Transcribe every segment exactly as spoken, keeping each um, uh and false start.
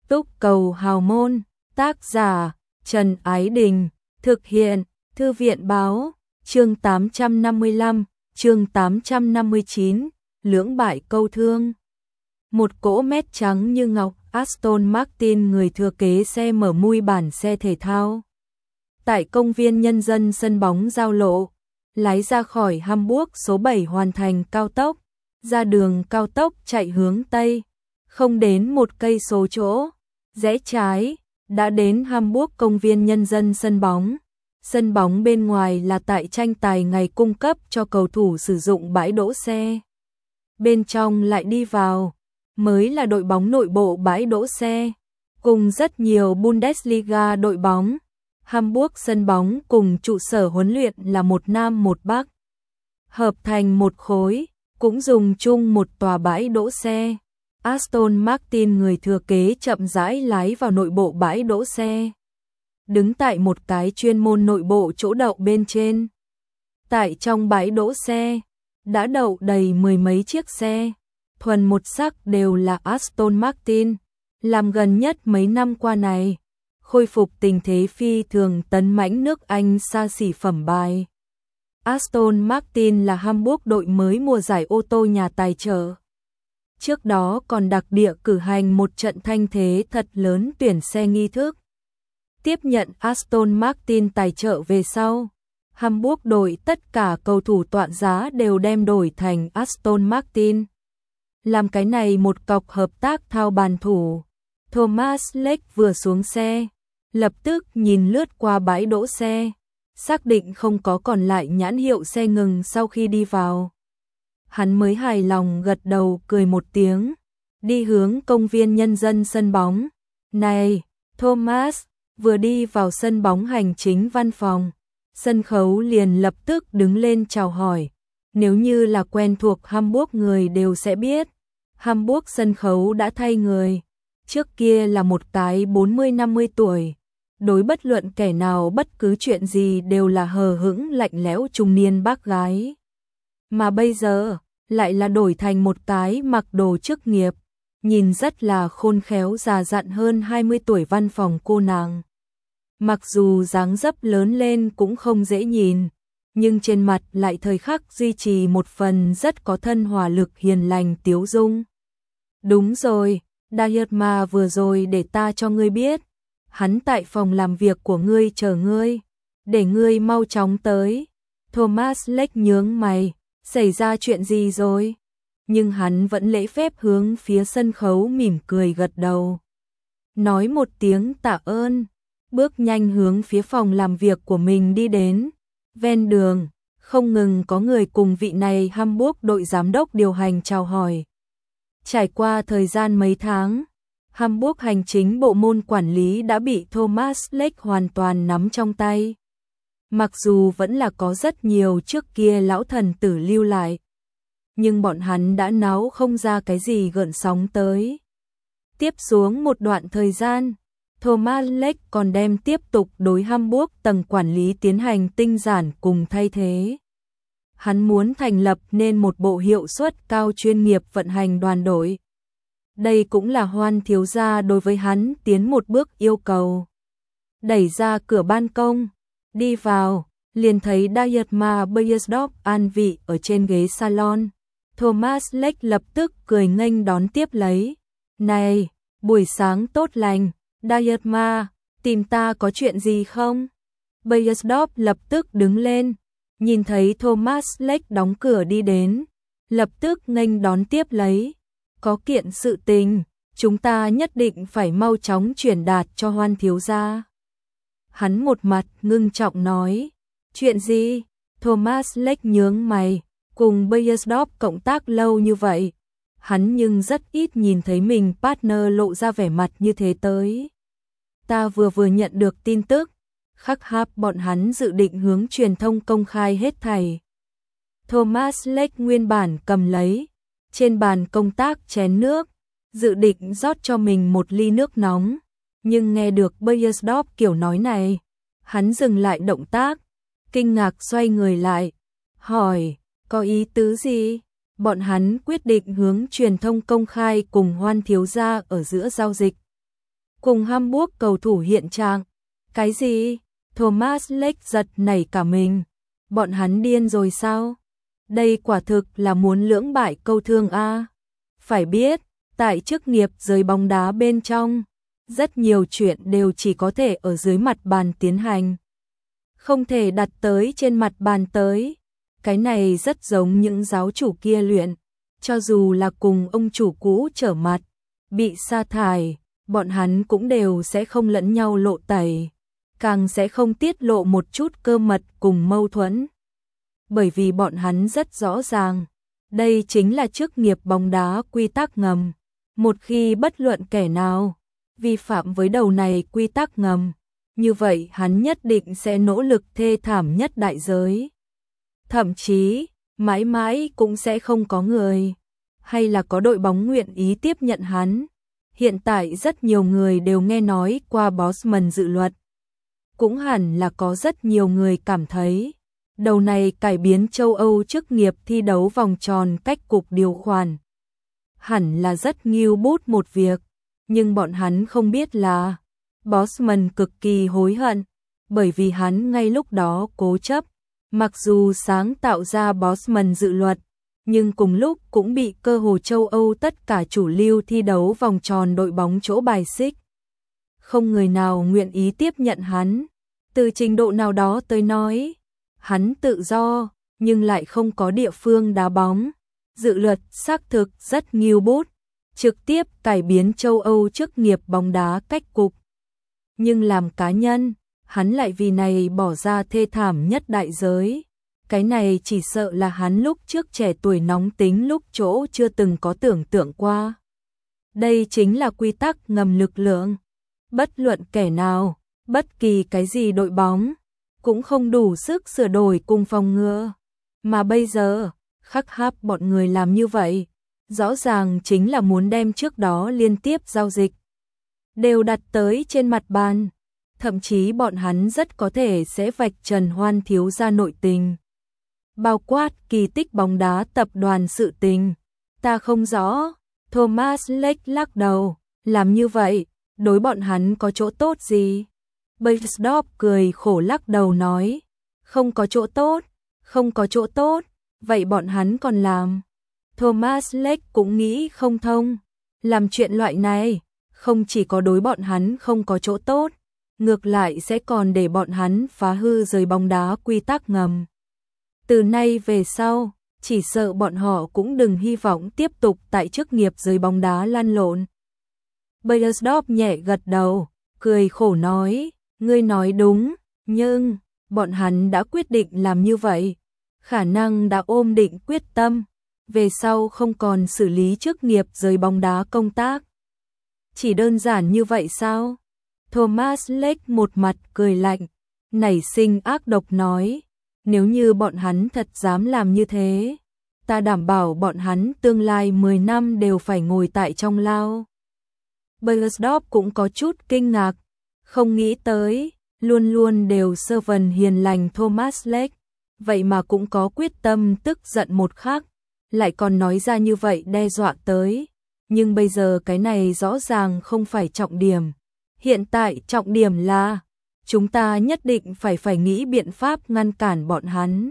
Túc Cầu Hào Môn, tác giả Trần Ái Đình, thực hiện Thư viện Báo, chương tám trăm năm mươi lăm, chương tám trăm năm mươi chín, lưỡng bại câu thương. Một cỗ mét trắng như ngọc Aston Martin người thừa kế xe mở mui bản xe thể thao. Tại công viên nhân dân sân bóng giao lộ, lái ra khỏi Hamburg số bảy hoàn thành cao tốc, ra đường cao tốc chạy hướng Tây, không đến một cây số chỗ, rẽ trái, đã đến Hamburg công viên nhân dân sân bóng. Sân bóng bên ngoài là tại tranh tài ngày cung cấp cho cầu thủ sử dụng bãi đỗ xe. Bên trong lại đi vào, mới là đội bóng nội bộ bãi đỗ xe, cùng rất nhiều Bundesliga đội bóng. Hamburg sân bóng cùng trụ sở huấn luyện là một nam một bắc, hợp thành một khối, cũng dùng chung một tòa bãi đỗ xe. Aston Martin người thừa kế chậm rãi lái vào nội bộ bãi đỗ xe, đứng tại một cái chuyên môn nội bộ chỗ đậu bên trên. Tại trong bãi đỗ xe, đã đậu đầy mười mấy chiếc xe, thuần một sắc đều là Aston Martin, làm gần nhất mấy năm qua này, khôi phục tình thế phi thường tấn mãnh nước Anh xa xỉ phẩm bài. Aston Martin là Hamburg đội mới mùa giải ô tô nhà tài trợ. Trước đó còn đặc địa cử hành một trận thanh thế thật lớn tuyển xe nghi thức. Tiếp nhận Aston Martin tài trợ về sau, Hamburg đội tất cả cầu thủ toạn giá đều đem đổi thành Aston Martin. Làm cái này một cọc hợp tác thao bàn thủ. Thomas Lech vừa xuống xe, lập tức nhìn lướt qua bãi đỗ xe, xác định không có còn lại nhãn hiệu xe ngừng sau khi đi vào. Hắn mới hài lòng gật đầu cười một tiếng, đi hướng công viên nhân dân sân bóng. Này, Thomas, vừa đi vào sân bóng hành chính văn phòng, sân khấu liền lập tức đứng lên chào hỏi. Nếu như là quen thuộc Hamburg người đều sẽ biết, Hamburg sân khấu đã thay người. Trước kia là một cái bốn mươi năm mươi tuổi, đối bất luận kẻ nào bất cứ chuyện gì đều là hờ hững lạnh lẽo trung niên bác gái. Mà bây giờ, lại là đổi thành một cái mặc đồ chức nghiệp, nhìn rất là khôn khéo già dặn hơn hai mươi tuổi văn phòng cô nàng. Mặc dù dáng dấp lớn lên cũng không dễ nhìn, nhưng trên mặt lại thời khắc duy trì một phần rất có thân hòa lực hiền lành tiếu dung. Đúng rồi, Dietmar vừa rồi để ta cho ngươi biết, hắn tại phòng làm việc của ngươi chờ ngươi, để ngươi mau chóng tới. Thomas Lech nhướng mày, xảy ra chuyện gì rồi? Nhưng hắn vẫn lễ phép hướng phía sân khấu mỉm cười gật đầu. Nói một tiếng tạ ơn, bước nhanh hướng phía phòng làm việc của mình đi đến. Ven đường, không ngừng có người cùng vị này Hamburg đội giám đốc điều hành chào hỏi. Trải qua thời gian mấy tháng, Hamburg hành chính bộ môn quản lý đã bị Thomas Lech hoàn toàn nắm trong tay. Mặc dù vẫn là có rất nhiều trước kia lão thần tử lưu lại, nhưng bọn hắn đã náo không ra cái gì gợn sóng tới. Tiếp xuống một đoạn thời gian, Thomas Lech còn đem tiếp tục đối Hamburg tầng quản lý tiến hành tinh giản cùng thay thế. Hắn muốn thành lập nên một bộ hiệu suất cao chuyên nghiệp vận hành đoàn đội. Đây cũng là Hoan thiếu gia đối với hắn tiến một bước yêu cầu. Đẩy ra cửa ban công, đi vào, liền thấy Dietmar Beiersdorf an vị ở trên ghế salon. Thomas Lech lập tức cười nghênh đón tiếp lấy. Này, buổi sáng tốt lành, Dietmar, tìm ta có chuyện gì không? Beiersdorf lập tức đứng lên, nhìn thấy Thomas Lech đóng cửa đi đến, lập tức nghênh đón tiếp lấy. Có kiện sự tình, chúng ta nhất định phải mau chóng truyền đạt cho Hoan thiếu gia. Hắn một mặt ngưng trọng nói, chuyện gì? Thomas Lech nhướng mày, cùng Beiersdorf cộng tác lâu như vậy, hắn nhưng rất ít nhìn thấy mình partner lộ ra vẻ mặt như thế tới. Ta vừa vừa nhận được tin tức, khắc hạp bọn hắn dự định hướng truyền thông công khai hết thảy. Thomas Lech nguyên bản cầm lấy, trên bàn công tác chén nước, dự định rót cho mình một ly nước nóng, nhưng nghe được Beiersdorf kiểu nói này, hắn dừng lại động tác, kinh ngạc xoay người lại, hỏi, có ý tứ gì? Bọn hắn quyết định hướng truyền thông công khai cùng Hoan thiếu gia ở giữa giao dịch. cùng Hamburg cầu thủ hiện trạng. Cái gì? Thomas Lech giật nảy cả mình. Bọn hắn điên rồi sao? Đây quả thực là muốn lưỡng bại câu thương a. Phải biết, tại chức nghiệp giới bóng đá bên trong, rất nhiều chuyện đều chỉ có thể ở dưới mặt bàn tiến hành. Không thể đặt tới trên mặt bàn tới. Cái này rất giống những giáo chủ kia luyện. Cho dù là cùng ông chủ cũ trở mặt, bị sa thải, bọn hắn cũng đều sẽ không lẫn nhau lộ tẩy. Càng sẽ không tiết lộ một chút cơ mật cùng mâu thuẫn. Bởi vì bọn hắn rất rõ ràng, đây chính là chức nghiệp bóng đá quy tắc ngầm. Một khi bất luận kẻ nào vi phạm với đầu này quy tắc ngầm, như vậy hắn nhất định sẽ nỗ lực thê thảm nhất đại giới. Thậm chí, mãi mãi cũng sẽ không có người, hay là có đội bóng nguyện ý tiếp nhận hắn. Hiện tại rất nhiều người đều nghe nói qua Bosman dự luật. Cũng hẳn là có rất nhiều người cảm thấy, đầu này cải biến châu Âu chức nghiệp thi đấu vòng tròn cách cục điều khoản. Hẳn là rất nghiêu bút một việc, nhưng bọn hắn không biết là Bosman cực kỳ hối hận, bởi vì hắn ngay lúc đó cố chấp, mặc dù sáng tạo ra Bosman dự luật, nhưng cùng lúc cũng bị cơ hồ châu Âu tất cả chủ lưu thi đấu vòng tròn đội bóng chỗ bài xích. Không người nào nguyện ý tiếp nhận hắn. Từ trình độ nào đó tới nói, hắn tự do, nhưng lại không có địa phương đá bóng. Dự luật xác thực rất nghiêu bút, trực tiếp cải biến châu Âu chức nghiệp bóng đá cách cục. Nhưng làm cá nhân, hắn lại vì này bỏ ra thê thảm nhất đại giới. Cái này chỉ sợ là hắn lúc trước trẻ tuổi nóng tính lúc chỗ chưa từng có tưởng tượng qua. Đây chính là quy tắc ngầm lực lượng. Bất luận kẻ nào, bất kỳ cái gì đội bóng, cũng không đủ sức sửa đổi cùng phòng ngừa. Mà bây giờ, khắc háp bọn người làm như vậy, rõ ràng chính là muốn đem trước đó liên tiếp giao dịch đều đặt tới trên mặt bàn. Thậm chí bọn hắn rất có thể sẽ vạch trần Hoan thiếu gia nội tình. Bao quát kỳ tích bóng đá tập đoàn sự tình. Ta không rõ. Thomas Lech lắc đầu. Làm như vậy, đối bọn hắn có chỗ tốt gì? Beisdorf cười khổ lắc đầu nói. Không có chỗ tốt, không có chỗ tốt. Vậy bọn hắn còn làm? Thomas Lech cũng nghĩ không thông. Làm chuyện loại này, không chỉ có đối bọn hắn không có chỗ tốt, ngược lại sẽ còn để bọn hắn phá hư giới bóng đá quy tắc ngầm. Từ nay về sau, chỉ sợ bọn họ cũng đừng hy vọng tiếp tục tại chức nghiệp giới bóng đá lăn lộn. Beiersdorf nhẹ gật đầu, cười khổ nói, ngươi nói đúng, nhưng bọn hắn đã quyết định làm như vậy, khả năng đã ôm định quyết tâm, về sau không còn xử lý chức nghiệp giới bóng đá công tác. Chỉ đơn giản như vậy sao? Thomas Lech một mặt cười lạnh, nảy sinh ác độc nói, nếu như bọn hắn thật dám làm như thế, ta đảm bảo bọn hắn tương lai mười năm đều phải ngồi tại trong lao. Beiersdorf cũng có chút kinh ngạc, không nghĩ tới, luôn luôn đều sơ vần hiền lành Thomas Lech, vậy mà cũng có quyết tâm tức giận một khắc, lại còn nói ra như vậy đe dọa tới. Nhưng bây giờ cái này rõ ràng không phải trọng điểm. Hiện tại trọng điểm là chúng ta nhất định phải phải nghĩ biện pháp ngăn cản bọn hắn.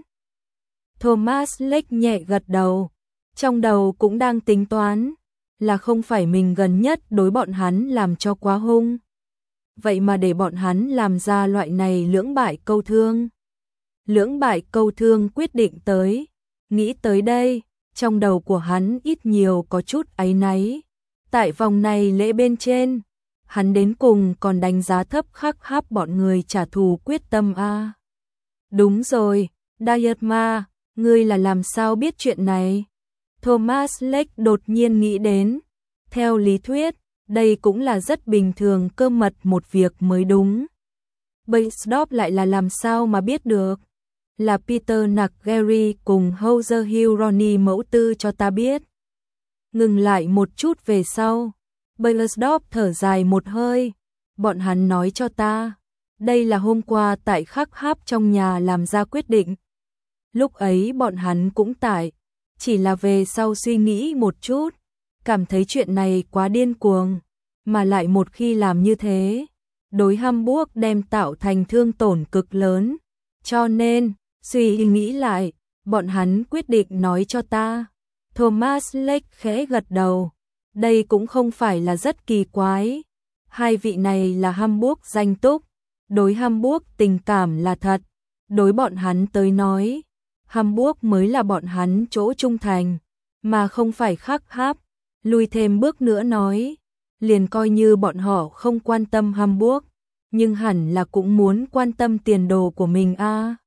Thomas Lech nhẹ gật đầu, trong đầu cũng đang tính toán, là không phải mình gần nhất đối bọn hắn làm cho quá hung. Vậy mà để bọn hắn làm ra loại này lưỡng bại câu thương. Lưỡng bại câu thương quyết định tới, nghĩ tới đây, trong đầu của hắn ít nhiều có chút áy náy. Tại vòng này lễ bên trên, hắn đến cùng còn đánh giá thấp khắc háp bọn người trả thù quyết tâm a. À. Đúng rồi, Dietmar, ngươi là làm sao biết chuyện này? Thomas Lech đột nhiên nghĩ đến. Theo lý thuyết, đây cũng là rất bình thường cơ mật một việc mới đúng. Beisdorf lại là làm sao mà biết được? Là Peter Nageri cùng Hauser Hironi mẫu tư cho ta biết. Ngừng lại một chút về sau, Beiersdorf thở dài một hơi, bọn hắn nói cho ta, đây là hôm qua tại khắc háp trong nhà làm ra quyết định. Lúc ấy bọn hắn cũng tại, chỉ là về sau suy nghĩ một chút, cảm thấy chuyện này quá điên cuồng, mà lại một khi làm như thế, đối Hamburg đem tạo thành thương tổn cực lớn. Cho nên, suy nghĩ lại, bọn hắn quyết định nói cho ta. Thomas Lake khẽ gật đầu. Đây cũng không phải là rất kỳ quái. Hai vị này là Hamburg danh túc. Đối Hamburg tình cảm là thật. Đối bọn hắn tới nói, Hamburg mới là bọn hắn chỗ trung thành, mà không phải khắc háp. Lùi thêm bước nữa nói, liền coi như bọn họ không quan tâm Hamburg, nhưng hẳn là cũng muốn quan tâm tiền đồ của mình a. À.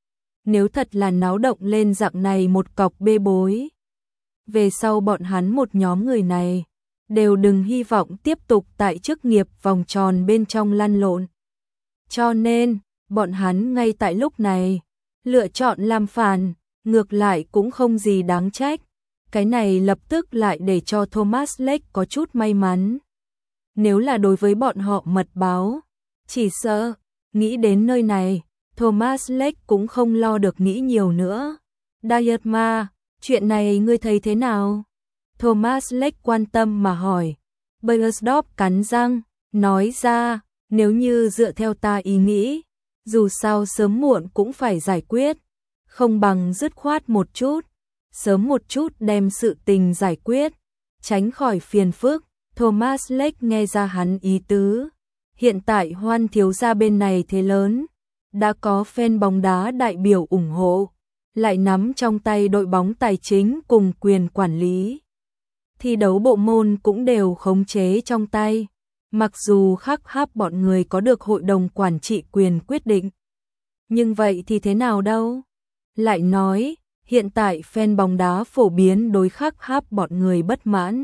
Nếu thật là náo động lên dạng này một cọc bê bối, về sau bọn hắn một nhóm người này đều đừng hy vọng tiếp tục tại chức nghiệp vòng tròn bên trong lăn lộn. Cho nên, bọn hắn ngay tại lúc này lựa chọn làm phản, ngược lại cũng không gì đáng trách. Cái này lập tức lại để cho Thomas Lake có chút may mắn. Nếu là đối với bọn họ mật báo, chỉ sợ, nghĩ đến nơi này, Thomas Lake cũng không lo được nghĩ nhiều nữa. Dietmar, chuyện này ngươi thấy thế nào? Thomas Lake quan tâm mà hỏi. Beiersdorf cắn răng, nói ra, nếu như dựa theo ta ý nghĩ, dù sao sớm muộn cũng phải giải quyết, không bằng dứt khoát một chút, sớm một chút đem sự tình giải quyết, tránh khỏi phiền phức. Thomas Lake nghe ra hắn ý tứ. Hiện tại Hoan thiếu gia bên này thế lớn, đã có fan bóng đá đại biểu ủng hộ, lại nắm trong tay đội bóng tài chính cùng quyền quản lý. Thi đấu bộ môn cũng đều khống chế trong tay. Mặc dù khắc háp bọn người có được hội đồng quản trị quyền quyết định. Nhưng vậy thì thế nào đâu? Lại nói, hiện tại fan bóng đá phổ biến đối khắc háp bọn người bất mãn.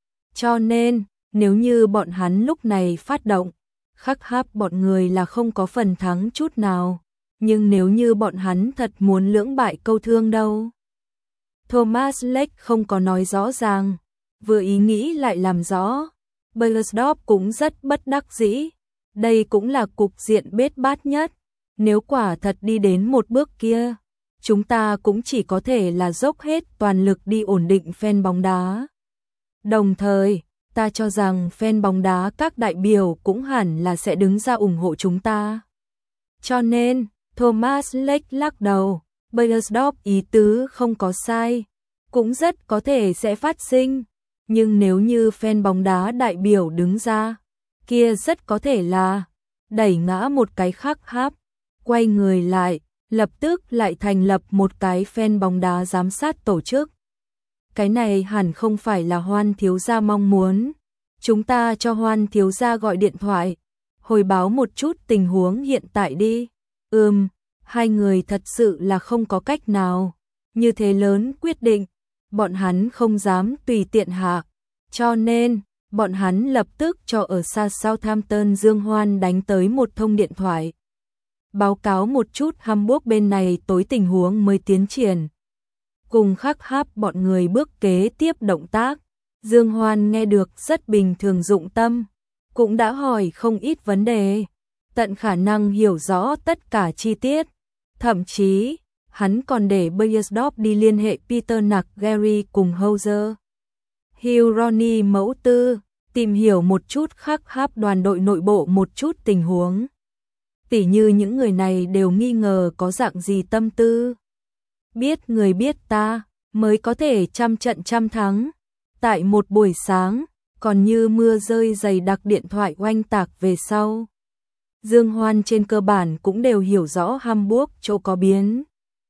Cho nên, nếu như bọn hắn lúc này phát động, khắc háp bọn người là không có phần thắng chút nào. Nhưng nếu như bọn hắn thật muốn lưỡng bại câu thương đâu? Thomas Lake không có nói rõ ràng, vừa ý nghĩ lại làm rõ. Beiersdorf cũng rất bất đắc dĩ. Đây cũng là cục diện bết bát nhất. Nếu quả thật đi đến một bước kia, chúng ta cũng chỉ có thể là dốc hết toàn lực đi ổn định fan bóng đá. Đồng thời, ta cho rằng fan bóng đá các đại biểu cũng hẳn là sẽ đứng ra ủng hộ chúng ta. Cho nên, Thomas Lake lắc đầu, Beiersdorf ý tứ không có sai, cũng rất có thể sẽ phát sinh. Nhưng nếu như fan bóng đá đại biểu đứng ra, kia rất có thể là đẩy ngã một cái khắc háp, quay người lại, lập tức lại thành lập một cái fan bóng đá giám sát tổ chức. Cái này hẳn không phải là Hoan thiếu gia mong muốn. Chúng ta cho Hoan thiếu gia gọi điện thoại, hồi báo một chút tình huống hiện tại đi. Ừm, hai người thật sự là không có cách nào. Như thế lớn quyết định, bọn hắn không dám tùy tiện hạ. Cho nên, bọn hắn lập tức cho ở xa Southampton Dương Hoan đánh tới một thông điện thoại. Báo cáo một chút Hamburg bên này tối tình huống mới tiến triển. Cùng khắc háp bọn người bước kế tiếp động tác. Dương Hoan nghe được rất bình thường dụng tâm, cũng đã hỏi không ít vấn đề, tận khả năng hiểu rõ tất cả chi tiết. Thậm chí, hắn còn để Beiersdorf đi liên hệ Peter Nageri cùng Hauser Hugh Ronnie mẫu tư, tìm hiểu một chút khắc háp đoàn đội nội bộ một chút tình huống. Tỉ như những người này đều nghi ngờ có dạng gì tâm tư. Biết người biết ta, mới có thể trăm trận trăm thắng. Tại một buổi sáng, còn như mưa rơi dày đặc điện thoại oanh tạc về sau. Dương Hoan trên cơ bản cũng đều hiểu rõ Hamburg chỗ có biến.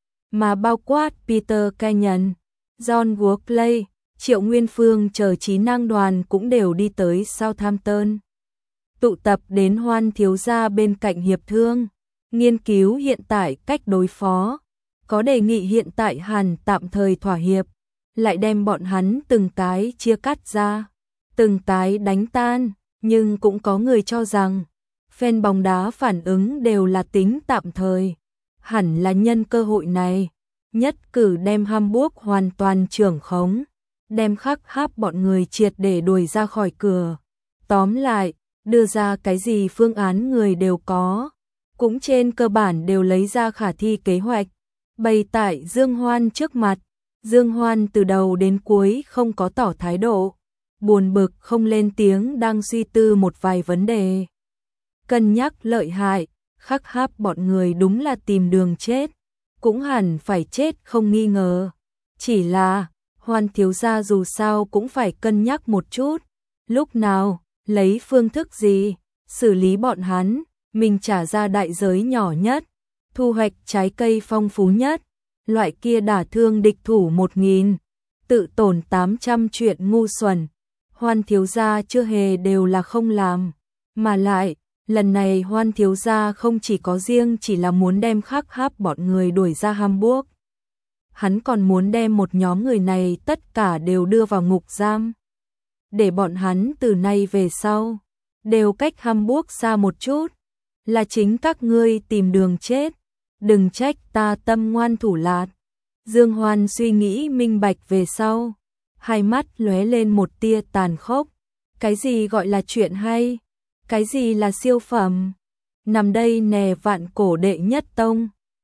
Mà bao quát Peter Kenyon, John Workley, Triệu Nguyên Phương chờ trí năng đoàn cũng đều đi tới Southampton. Tụ tập đến Hoan thiếu gia bên cạnh hiệp thương, nghiên cứu hiện tại cách đối phó, có đề nghị hiện tại hẳn tạm thời thỏa hiệp, lại đem bọn hắn từng cái chia cắt ra, từng cái đánh tan, nhưng cũng có người cho rằng fan bóng đá phản ứng đều là tính tạm thời, hẳn là nhân cơ hội này, nhất cử đem Hamburg hoàn toàn trưởng khống, đem khắc háp bọn người triệt để đuổi ra khỏi cửa. Tóm lại, đưa ra cái gì phương án người đều có, cũng trên cơ bản đều lấy ra khả thi kế hoạch, bày tại Dương Hoan trước mặt. Dương Hoan từ đầu đến cuối không có tỏ thái độ, buồn bực không lên tiếng đang suy tư một vài vấn đề. Cân nhắc lợi hại, Khắc Háp bọn người đúng là tìm đường chết, cũng hẳn phải chết không nghi ngờ. Chỉ là, Hoan thiếu gia dù sao cũng phải cân nhắc một chút, lúc nào, lấy phương thức gì, xử lý bọn hắn, mình trả ra đại giới nhỏ nhất, thu hoạch trái cây phong phú nhất, loại kia đả thương địch thủ một nghìn, tự tổn tám trăm chuyện ngu xuẩn. Hoan thiếu gia chưa hề đều là không làm, mà lại, lần này Hoan thiếu gia không chỉ có riêng chỉ là muốn đem Khắc Háp bọn người đuổi ra Hamburg. Hắn còn muốn đem một nhóm người này tất cả đều đưa vào ngục giam. Để bọn hắn từ nay về sau, đều cách Hamburg xa một chút, là chính các ngươi tìm đường chết, đừng trách ta tâm ngoan thủ lạt. Dương Hoan suy nghĩ minh bạch về sau, hai mắt lóe lên một tia tàn khốc. Cái gì gọi là chuyện hay? Cái gì là siêu phẩm? Nằm đây nè vạn cổ đệ nhất tông,